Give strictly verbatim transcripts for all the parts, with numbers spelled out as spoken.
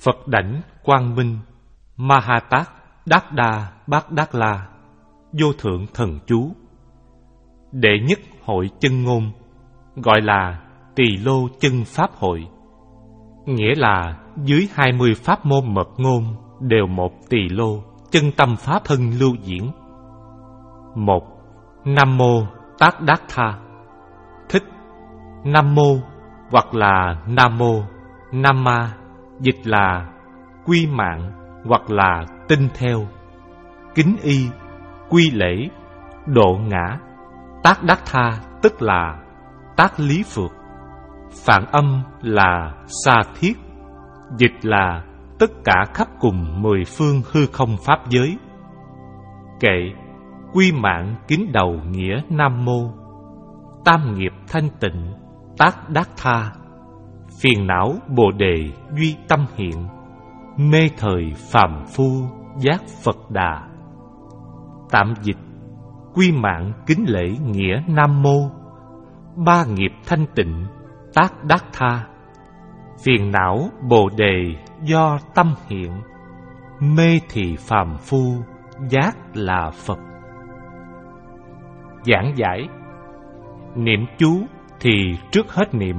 Phật đảnh quang minh, Ma Ha Tát Đát Đa Bát Đát La, vô thượng thần chú. Đệ nhất hội chân ngôn, gọi là Tỳ Lô chân pháp hội, nghĩa là dưới hai mươi pháp môn mật ngôn đều một tỳ lô chân tâm pháp thân lưu diễn. Một. Nam mô Tát Đát Tha. Thích. Nam mô hoặc là Nam mô, Nam ma, dịch là quy mạng hoặc là tinh theo. Kính y, quy lễ, độ ngã. Tát Đát Tha tức là tác lý phược, phản âm là sa thiết, dịch là tất cả khắp cùng mười phương hư không pháp giới. Kệ, quy mạng kính đầu nghĩa Nam mô. Tam nghiệp thanh tịnh Tát Đát Tha, phiền não bồ đề duy tâm hiện, mê thời phàm phu giác Phật đà. Tạm dịch, quy mạng kính lễ nghĩa Nam mô. Ba nghiệp thanh tịnh Tát Đát Tha, phiền não bồ đề do tâm hiện, mê thì phàm phu giác là Phật. Giảng giải. Niệm chú thì trước hết niệm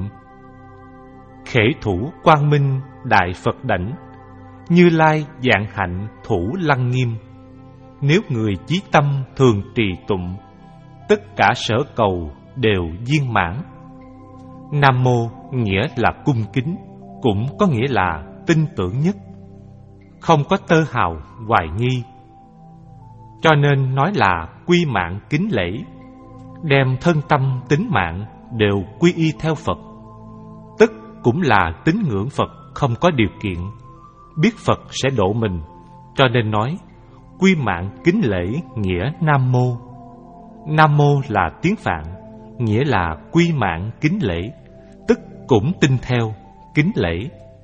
khể thủ quang minh đại Phật đảnh, Như Lai vạn hạnh thủ lăng nghiêm. Nếu người chí tâm thường trì tụng, tất cả sở cầu đều viên mãn. Nam mô nghĩa là cung kính, cũng có nghĩa là tin tưởng nhất, không có tơ hào hoài nghi. Cho nên nói là quy mạng kính lễ, đem thân tâm tính mạng đều quy y theo Phật, tức cũng là tín ngưỡng Phật không có điều kiện, biết Phật sẽ độ mình, cho nên nói quy mạng kính lễ nghĩa Nam mô. Nam mô là tiếng Phạn, nghĩa là quy mạng kính lễ, tức cũng tin theo, kính lễ.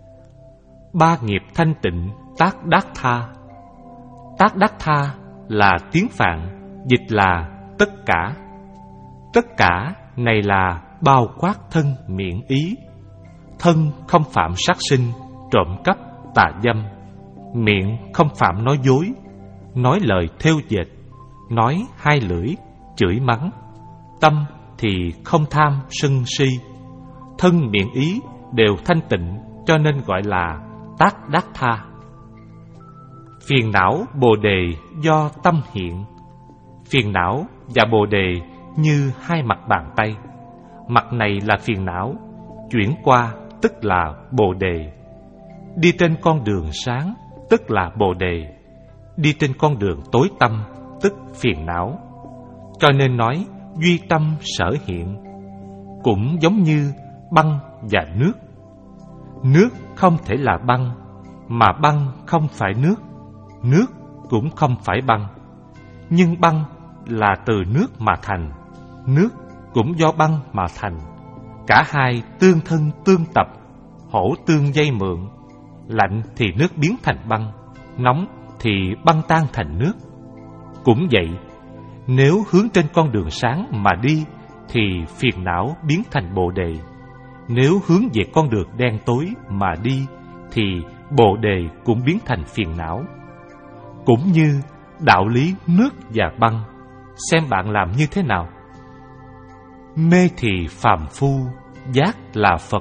Ba nghiệp thanh tịnh Tát Đát Tha. Tát Đát Tha là tiếng Phạn, dịch là tất cả. Tất cả này là bao quát thân miệng ý. Thân không phạm sát sinh, trộm cắp, tà dâm. Miệng không phạm nói dối, nói lời thêu dệt, nói hai lưỡi, chửi mắng. Tâm thì không tham sân si. Thân miệng ý đều thanh tịnh, cho nên gọi là Tát Đát Tha. Phiền não bồ đề do tâm hiện. Phiền não và bồ đề như hai mặt bàn tay. Mặt này là phiền não, chuyển qua tức là bồ đề. Đi trên con đường sáng tức là bồ đề, đi trên con đường tối tăm tức phiền não. Cho nên nói duy tâm sở hiện, cũng giống như băng và nước. Nước không thể là băng, mà băng không phải nước. Nước cũng không phải băng, nhưng băng là từ nước mà thành, nước cũng do băng mà thành. Cả hai tương thân tương tập, hỗ tương dây mượn. Lạnh thì nước biến thành băng, nóng thì băng tan thành nước. Cũng vậy, nếu hướng trên con đường sáng mà đi thì phiền não biến thành bồ đề. Nếu hướng về con đường đen tối mà đi thì bồ đề cũng biến thành phiền não. Cũng như đạo lý nước và băng, xem bạn làm như thế nào. Mê thì phàm phu giác là Phật.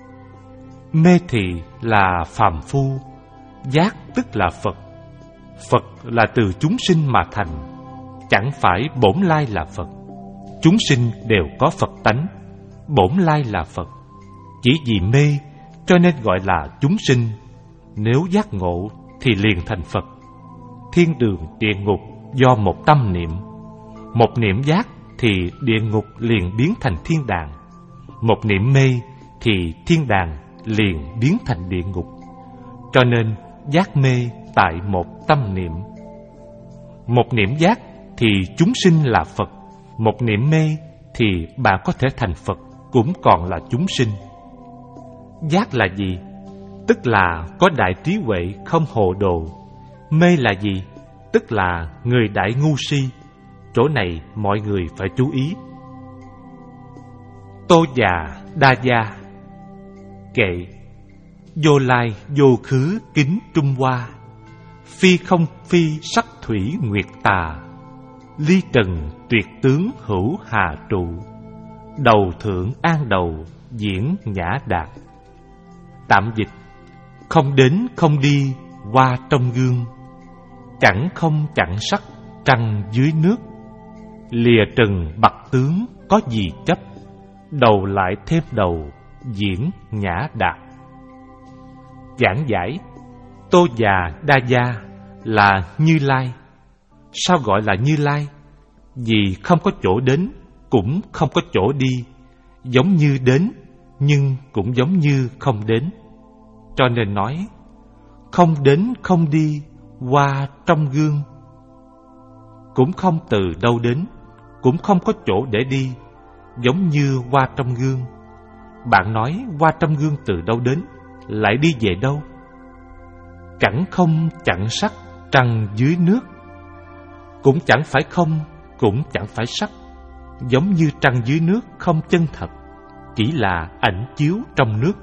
Mê thì là phàm phu, giác tức là Phật. Phật là từ chúng sinh mà thành, chẳng phải bổn lai là Phật. Chúng sinh đều có Phật tánh, bổn lai là Phật. Chỉ vì mê cho nên gọi là chúng sinh. Nếu giác ngộ thì liền thành Phật. Thiên đường địa ngục do một tâm niệm. Một niệm giác thì địa ngục liền biến thành thiên đàng. Một niệm mê thì thiên đàng liền biến thành địa ngục. Cho nên giác mê tại một tâm niệm. Một niệm giác thì chúng sinh là Phật. Một niệm mê thì bạn có thể thành Phật, cũng còn là chúng sinh. Giác là gì? Tức là có đại trí huệ không hồ đồ. Mê là gì? Tức là người đại ngu si. Chỗ này mọi người phải chú ý. Tô già đa gia. Kệ. vô lai vô khứ kính Trung Hoa, phi không phi sắc thủy nguyệt tà, ly trần tuyệt tướng hữu hà trụ, đầu thượng an đầu diễn nhã đạt. Tạm dịch: không đến không đi hoa trong gương, chẳng không chẳng sắc trăng dưới nước, lìa trần bặt tướng có gì chấp, đầu lại thêm đầu diễn nhã đạt. Giảng giải: Tô Già Đa Gia là Như Lai. Sao gọi là Như Lai? Vì không có chỗ đến, cũng không có chỗ đi, giống như đến, nhưng cũng giống như không đến. Cho nên nói: không đến không đi, hoa trong gương. Cũng không từ đâu đến, cũng không có chỗ để đi, giống như hoa trong gương. Bạn nói hoa trong gương từ đâu đến, lại đi về đâu? Chẳng không chẳng sắc trăng dưới nước, cũng chẳng phải không, cũng chẳng phải sắc, giống như trăng dưới nước không chân thật, chỉ là ảnh chiếu trong nước.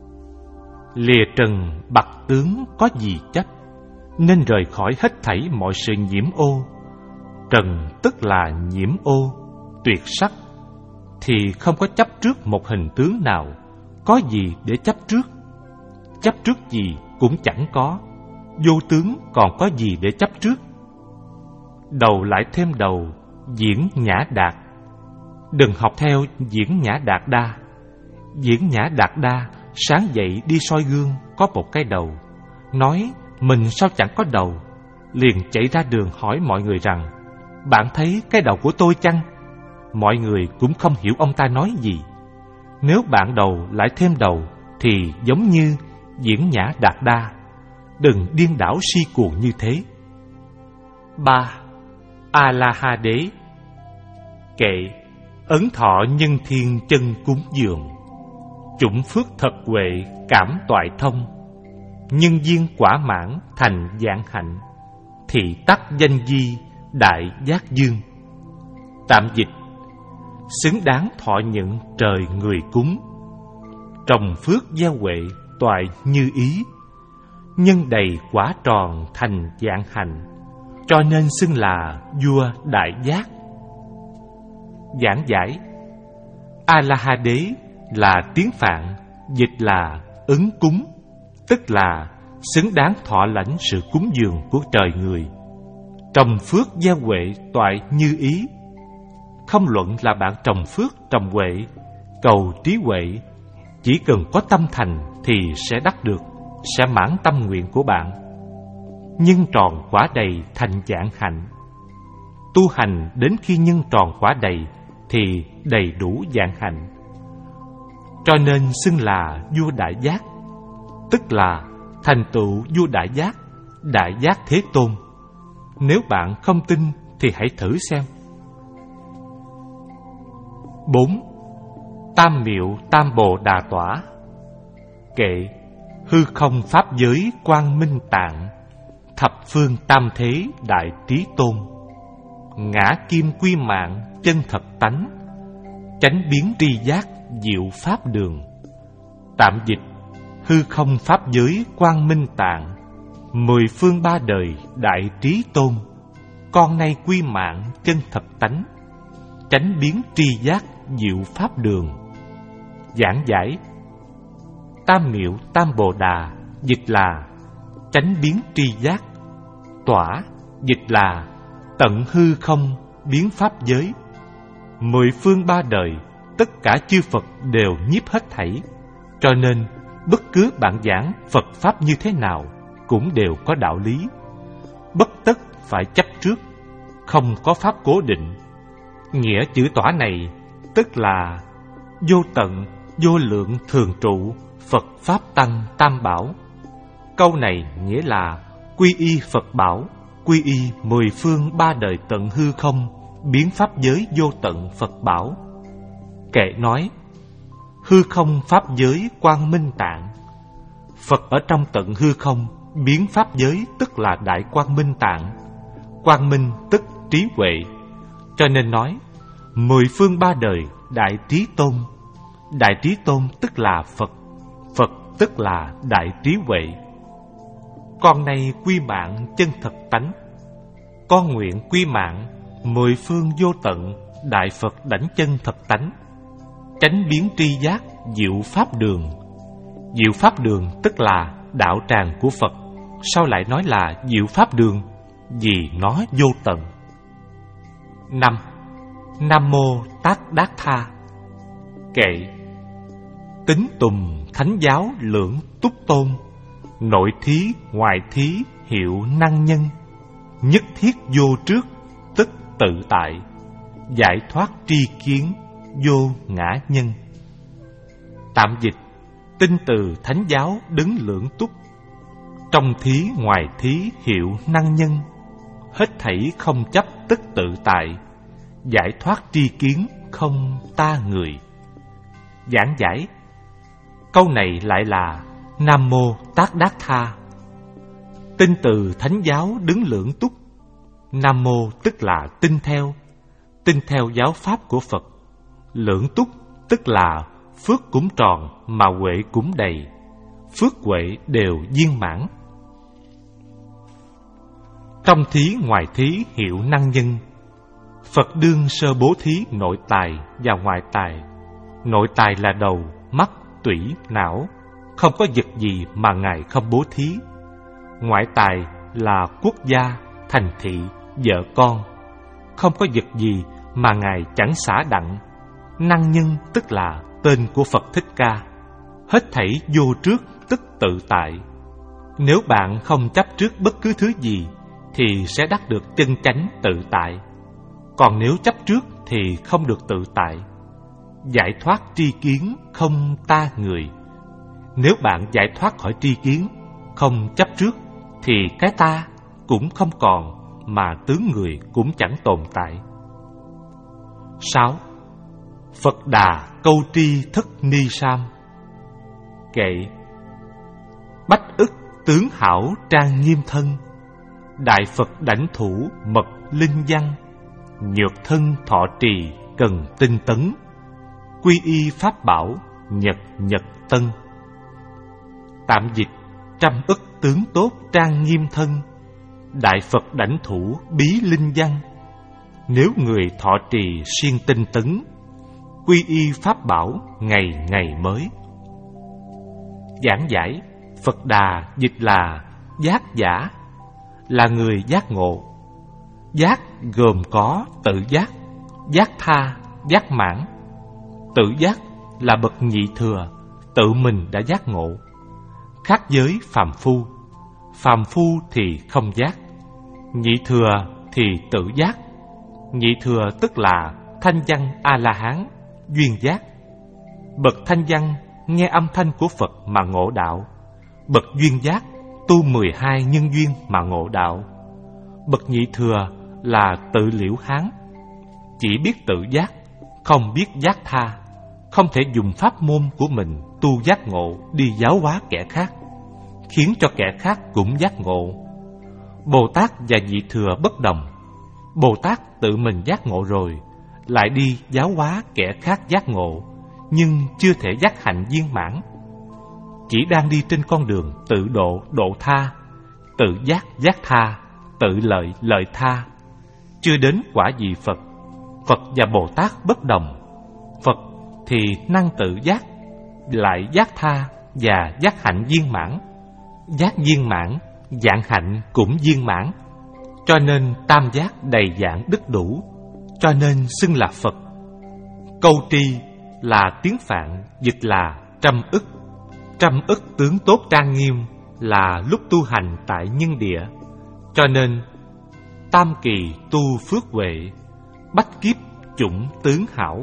Lìa trần bặt tướng có gì chấp, nên rời khỏi hết thảy mọi sự nhiễm ô. Trần tức là nhiễm ô, tuyệt sắc, thì không có chấp trước một hình tướng nào, có gì để chấp trước? Chấp trước gì cũng chẳng có, vô tướng còn có gì để chấp trước? Đầu lại thêm đầu, diễn nhã đạt. Đừng học theo diễn nhã đạt đa. Diễn nhã đạt đa sáng dậy đi soi gương có một cái đầu, nói mình sao chẳng có đầu, liền chạy ra đường hỏi mọi người rằng: bạn thấy cái đầu của tôi chăng? Mọi người cũng không hiểu ông ta nói gì. Nếu bạn đầu lại thêm đầu thì giống như diễn nhã đạt đa. Đừng điên đảo si cuồng như thế. Ba. A La Ha Đế. Kệ: ấn thọ nhân thiên chân cúng dường, chủng phước thật huệ cảm toại thông, nhân duyên quả mãn thành vạn hạnh, thị tắc danh di đại giác dương. Tạm dịch: xứng đáng thọ nhận trời người cúng, trồng phước gieo huệ toại như ý, nhân đầy quả tròn thành vạn hạnh, cho nên xưng là vua đại giác. Giảng giải: A La Ha Đế là tiếng Phạn, dịch là ứng cúng, tức là xứng đáng thọ lãnh sự cúng dường của trời người, trồng phước gieo huệ toại như ý. Không luận là bạn trồng phước trồng huệ, cầu trí huệ, chỉ cần có tâm thành thì sẽ đắc được, sẽ mãn tâm nguyện của bạn. Nhân tròn quả đầy thành vạn hạnh. Tu hành đến khi nhân tròn quả đầy thì đầy đủ vạn hạnh, cho nên xưng là vua đại giác, tức là thành tựu vua đại giác, đại giác Thế Tôn. Nếu bạn không tin thì hãy thử xem. Bốn. Tam Miệu Tam Bồ Đà Tỏa. Kệ: hư không pháp giới quang minh tạng, thập phương tam thế đại trí tôn, ngã kim quy mạng chân thật tánh, chánh biến tri giác diệu pháp đường. Tạm dịch: hư không pháp giới quang minh tạng, mười phương ba đời đại trí tôn, con nay quy mạng chân thật tánh, chánh biến tri giác diệu pháp đường. Giảng giải: Tam Miệu Tam Bồ Đà dịch là chánh biến tri giác, tỏa dịch là tận hư không biến pháp giới. Mười phương ba đời tất cả chư Phật đều nhiếp hết thảy, cho nên bất cứ bạn giảng Phật pháp như thế nào cũng đều có đạo lý, bất tất phải chấp trước, không có pháp cố định. Nghĩa chữ tỏa này tức là vô tận, vô lượng thường trụ Phật pháp tăng tam bảo. Câu này nghĩa là quy y Phật bảo, quy y mười phương ba đời tận hư không biến pháp giới vô tận Phật bảo. Kệ nói: hư không pháp giới quang minh tạng. Phật ở trong tận hư không biến pháp giới tức là đại quang minh tạng. Quang minh tức trí huệ, cho nên nói mười phương ba đời đại trí tôn. Đại trí tôn tức là Phật, Phật tức là đại trí huệ. Con nay quy mạng chân thật tánh, con nguyện quy mạng mười phương vô tận đại Phật đảnh chân thật tánh, chánh biến tri giác diệu pháp đường. Diệu pháp đường tức là đạo tràng của Phật. Sao lại nói là diệu pháp đường? Vì nó vô tận. Năm. Nam mô Tát Đát Tha. Kệ: tín tùng thánh giáo lưỡng túc tôn, nội thí ngoại thí hiệu năng nhân, nhất thiết vô trước tức tự tại, giải thoát tri kiến vô ngã nhân. Tạm dịch: tin từ thánh giáo đứng lưỡng túc, trong thí ngoài thí hiệu năng nhân, hết thảy không chấp tức tự tại, giải thoát tri kiến không ta người. Giảng giải: câu này lại là Nam mô Tát Đát Tha. Tin từ thánh giáo đứng lưỡng túc. Nam mô tức là tin theo, tin theo giáo pháp của Phật. Lưỡng túc tức là phước cũng tròn mà huệ cũng đầy, phước huệ đều viên mãn. Trong thí ngoài thí hiệu năng nhân. Phật đương sơ bố thí nội tài và ngoại tài. Nội tài là đầu, mắt, tủy, não, không có vật gì mà Ngài không bố thí. Ngoại tài là quốc gia, thành thị, vợ con, không có vật gì mà Ngài chẳng xả đặng. Năng nhân tức là tên của Phật Thích Ca. Hết thảy vô trước tức tự tại. Nếu bạn không chấp trước bất cứ thứ gì thì sẽ đắc được chân chánh tự tại. Còn nếu chấp trước thì không được tự tại. Giải thoát tri kiến không ta người. Nếu bạn giải thoát khỏi tri kiến, không chấp trước, thì cái ta cũng không còn, mà tướng người cũng chẳng tồn tại. Sáu. Phật Đà câu tri thất ni sam. Kệ: bách ức tướng hảo trang nghiêm thân, đại Phật đảnh thủ mật linh văn, nhược thân thọ trì cần tinh tấn, quy y pháp bảo nhật nhật tân. Tạm dịch: trăm ức tướng tốt trang nghiêm thân, đại Phật đảnh thủ bí linh văn. Nếu người thọ trì siêng tinh tấn, quy y pháp bảo ngày ngày mới. Giảng giải: Phật Đà dịch là giác giả, là người giác ngộ. Giác gồm có tự giác, giác tha, giác mãn. Tự giác là bậc nhị thừa, tự mình đã giác ngộ. Khác với phàm phu, phàm phu thì không giác, nhị thừa thì tự giác. Nhị thừa tức là thanh văn A-la-hán, duyên giác. Bậc thanh văn nghe âm thanh của Phật mà ngộ đạo. Bậc duyên giác tu mười hai nhân duyên mà ngộ đạo. Bậc nhị thừa là tự liễu hán, chỉ biết tự giác, không biết giác tha, không thể dùng pháp môn của mình tu giác ngộ đi giáo hóa kẻ khác, khiến cho kẻ khác cũng giác ngộ. Bồ Tát và nhị thừa bất đồng. Bồ Tát tự mình giác ngộ rồi, lại đi giáo hóa kẻ khác giác ngộ, nhưng chưa thể giác hạnh viên mãn. Chỉ đang đi trên con đường tự độ độ tha, tự giác giác tha, tự lợi lợi tha, chưa đến quả vị Phật. Phật và Bồ Tát bất đồng. Phật thì năng tự giác, lại giác tha và giác hạnh viên mãn. Giác viên mãn, dạng hạnh cũng viên mãn, cho nên tam giác đầy dạng đức đủ, cho nên xưng là Phật. Câu tri là tiếng Phạn, dịch là trăm ức. Trăm ức tướng tốt trang nghiêm là lúc tu hành tại nhân địa, cho nên tam kỳ tu phước huệ, bách kiếp chủng tướng hảo.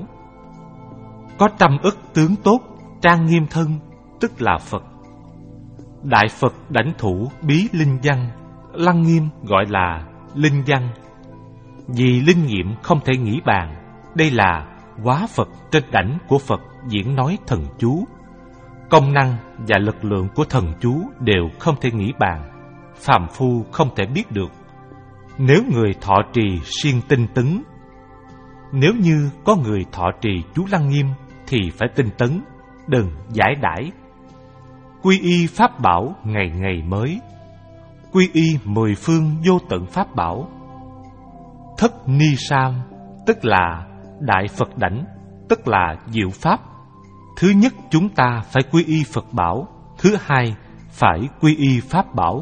Có trăm ức tướng tốt trang nghiêm thân, tức là Phật. Đại Phật đảnh thủ bí linh văn, lăng nghiêm gọi là linh văn. Vì linh nghiệm không thể nghĩ bàn, đây là hóa Phật trên đảnh của Phật diễn nói thần chú. Công năng và lực lượng của thần chú đều không thể nghĩ bàn, phàm phu không thể biết được. Nếu người thọ trì siêng tinh tấn, nếu như có người thọ trì chú lăng nghiêm thì phải tinh tấn, đừng giải đãi. quy y pháp bảo ngày ngày mới, quy y mười phương vô tận pháp bảo. Thất ni sam, tức là Đại Phật Đảnh, tức là diệu pháp. Thứ nhất chúng ta phải quy y Phật bảo, thứ hai phải quy y pháp bảo.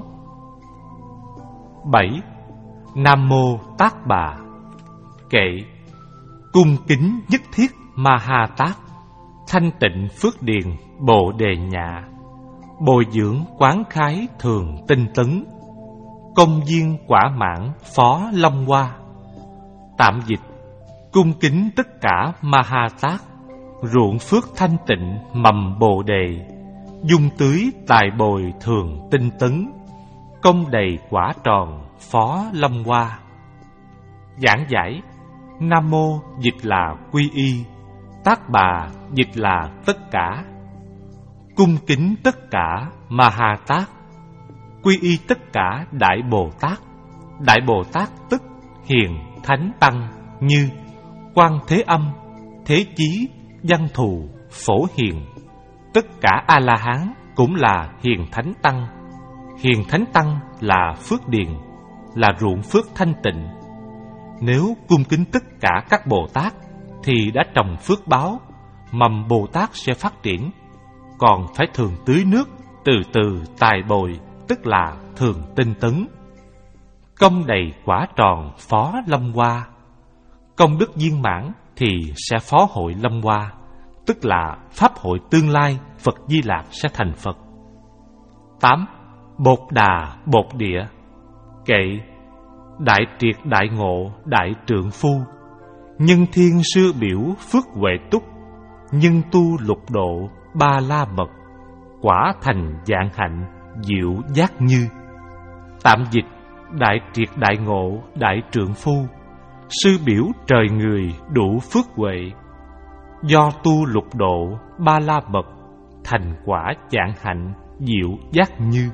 Bảy. Nam mô Tát Bà. Kệ: cung kính nhất thiết Ma Ha Tát, thanh tịnh phước điền Bồ Đề Nhạ, bồi dưỡng quán khái thường tinh tấn, công viên quả mãn phó Long Hoa. Tạm dịch: cung kính tất cả Ma Ha Tát, ruộng phước thanh tịnh mầm Bồ Đề, dung tưới tài bồi thường tinh tấn, công đầy quả tròn phó Long Hoa. Giảng giải: Nam mô dịch là quy y, Tát Bà dịch là tất cả. Cung kính tất cả Ma Ha Tát, quy y tất cả Đại Bồ Tát. Đại Bồ Tát tức hiền thánh tăng như Quan Thế Âm, Thế Chí, Văn Thù, Phổ Hiền. Tất cả A-la-hán cũng là hiền thánh tăng. Hiền thánh tăng là phước điền, là ruộng phước thanh tịnh. Nếu cung kính tất cả các Bồ Tát thì đã trồng phước báo, mầm Bồ Tát sẽ phát triển. Còn phải thường tưới nước, từ từ tài bồi, tức là thường tinh tấn. Công đầy quả tròn phó Long Hoa. Công đức viên mãn thì sẽ phó hội Long Hoa, tức là pháp hội tương lai Phật Di Lạc sẽ thành Phật. Tám. Bột Đà Bột Địa. Kệ: đại triệt đại ngộ đại trượng phu, nhân thiên sư biểu phước huệ túc, nhân tu lục độ ba la mật, quả thành vạn hạnh diệu giác như. Tạm dịch: đại triệt đại ngộ đại trượng phu, sư biểu trời người đủ phước huệ, do tu lục độ ba la mật, thành quả vạn hạnh diệu giác như.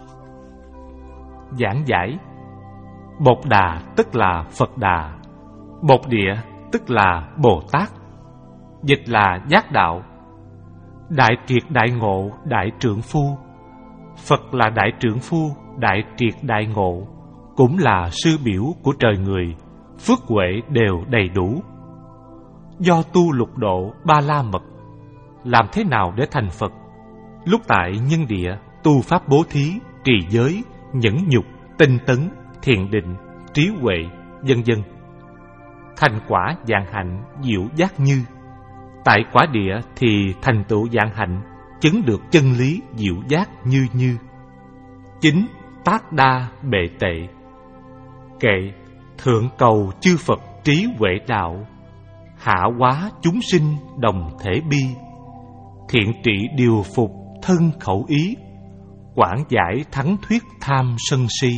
Giảng giải: Bột Đà tức là Phật Đà, Bột Địa tức là Bồ Tát, dịch là giác đạo. Đại triệt đại ngộ đại trượng phu, Phật là đại trượng phu, đại triệt đại ngộ, cũng là sư biểu của trời người, phước huệ đều đầy đủ. Do tu lục độ ba la mật. Làm thế nào để thành Phật? Lúc tại nhân địa tu pháp bố thí, trì giới, nhẫn nhục, tinh tấn, thiền định, trí huệ, vân vân. Thành quả vạn hạnh diệu giác như. Tại quả địa thì thành tựu vạn hạnh, chứng được chân lý diệu giác như như. Chính Tát Đa Bệ Tệ. Kệ: thượng cầu chư Phật trí huệ đạo, hạ hóa chúng sinh đồng thể bi, thiện trị điều phục thân khẩu ý, quảng giải thắng thuyết tham sân si.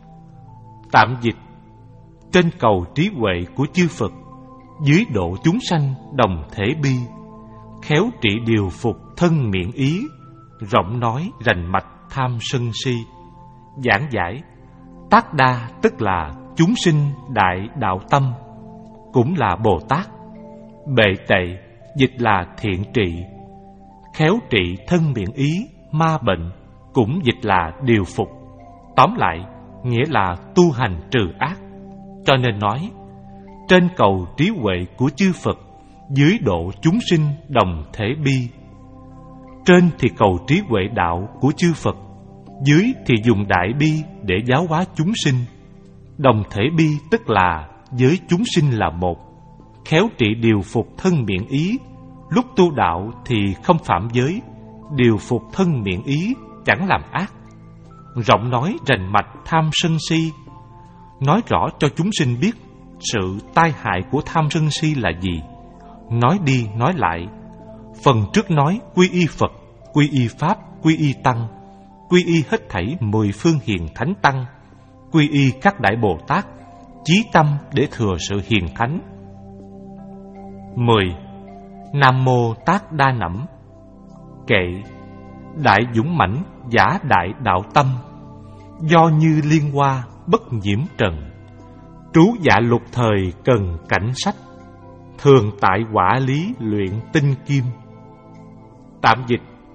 Tạm dịch: trên cầu trí huệ của chư Phật, dưới độ chúng sanh đồng thể bi, khéo trị điều phục thân miệng ý, rộng nói rành mạch tham sân si. Giảng giải: Tát Đa tức là chúng sinh đại đạo tâm, cũng là Bồ Tát. Bệ Tệ dịch là thiện trị, khéo trị thân miệng ý, ma bệnh, cũng dịch là điều phục. Tóm lại, nghĩa là tu hành trừ ác. Cho nên nói, trên cầu trí huệ của chư Phật, dưới độ chúng sinh đồng thể bi. Trên thì cầu trí huệ đạo của chư Phật, dưới thì dùng đại bi để giáo hóa chúng sinh. Đồng thể bi tức là với chúng sinh là một, khéo trị điều phục thân miệng ý. Lúc tu đạo thì không phạm giới, điều phục thân miệng ý, chẳng làm ác. Rộng nói rành mạch tham sân si, nói rõ cho chúng sinh biết sự tai hại của tham sân si là gì. Nói đi nói lại, phần trước nói quy y Phật, quy y Pháp, quy y Tăng, quy y hết thảy mười phương hiền thánh tăng, quy y các đại Bồ Tát, chí tâm để thừa sự hiền thánh. Mười. Nam mô Tát Đa Nẵm. Kệ: đại dũng mãnh giả đại đạo tâm, do như liên hoa bất nhiễm trần, trú dạ lục thời cần cảnh sách, thường tại quả lý luyện tinh kim. Tạm dịch: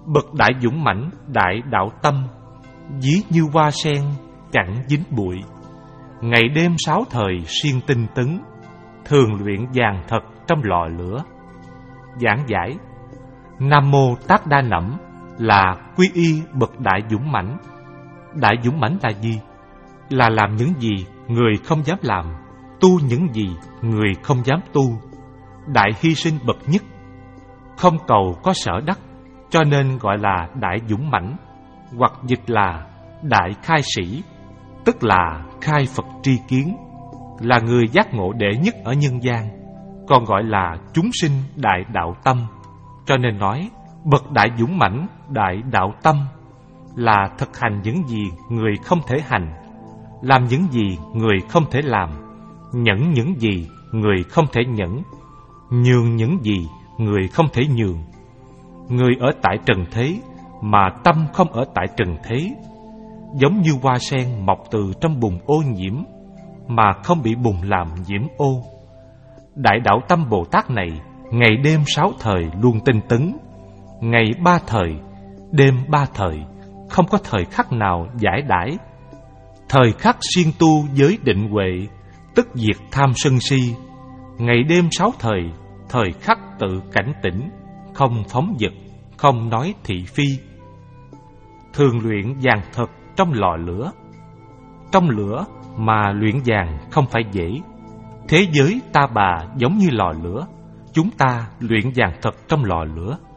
Bậc đại dũng mãnh đại đạo tâm, ví như hoa sen chẳng dính bụi. Ngày đêm sáu thời siêng tinh tấn, thường luyện vàng thật trong lò lửa. Giảng giải: Nam Mô Tát Đa Nẵm là quy y bậc đại dũng mãnh. Đại dũng mãnh là gì? Là làm những gì người không dám làm, tu những gì người không dám tu. Đại hy sinh bậc nhất, không cầu có sở đắc, cho nên gọi là đại dũng mãnh, hoặc dịch là đại khai sĩ, tức là khai Phật tri kiến, là người giác ngộ đệ nhất ở nhân gian, còn gọi là chúng sinh đại đạo tâm. Cho nên nói bậc đại dũng mãnh đại đạo tâm là thực hành những gì người không thể hành, làm những gì người không thể làm, nhẫn những gì người không thể nhẫn, nhường những gì người không thể nhường. Người ở tại trần thế mà tâm không ở tại trần thế, giống như hoa sen mọc từ trong bùn ô nhiễm mà không bị bùn làm nhiễm ô. Đại đạo tâm Bồ Tát này ngày đêm sáu thời luôn tinh tấn, ngày ba thời, đêm ba thời, không có thời khắc nào giải đãi. Thời khắc siêng tu giới định huệ, tức diệt tham sân si. Ngày đêm sáu thời, thời khắc tự cảnh tỉnh, không phóng dật, không nói thị phi. Thường luyện vàng thật trong lò lửa. Trong lửa mà luyện vàng không phải dễ. Thế giới ta bà giống như lò lửa, chúng ta luyện vàng thật trong lò lửa.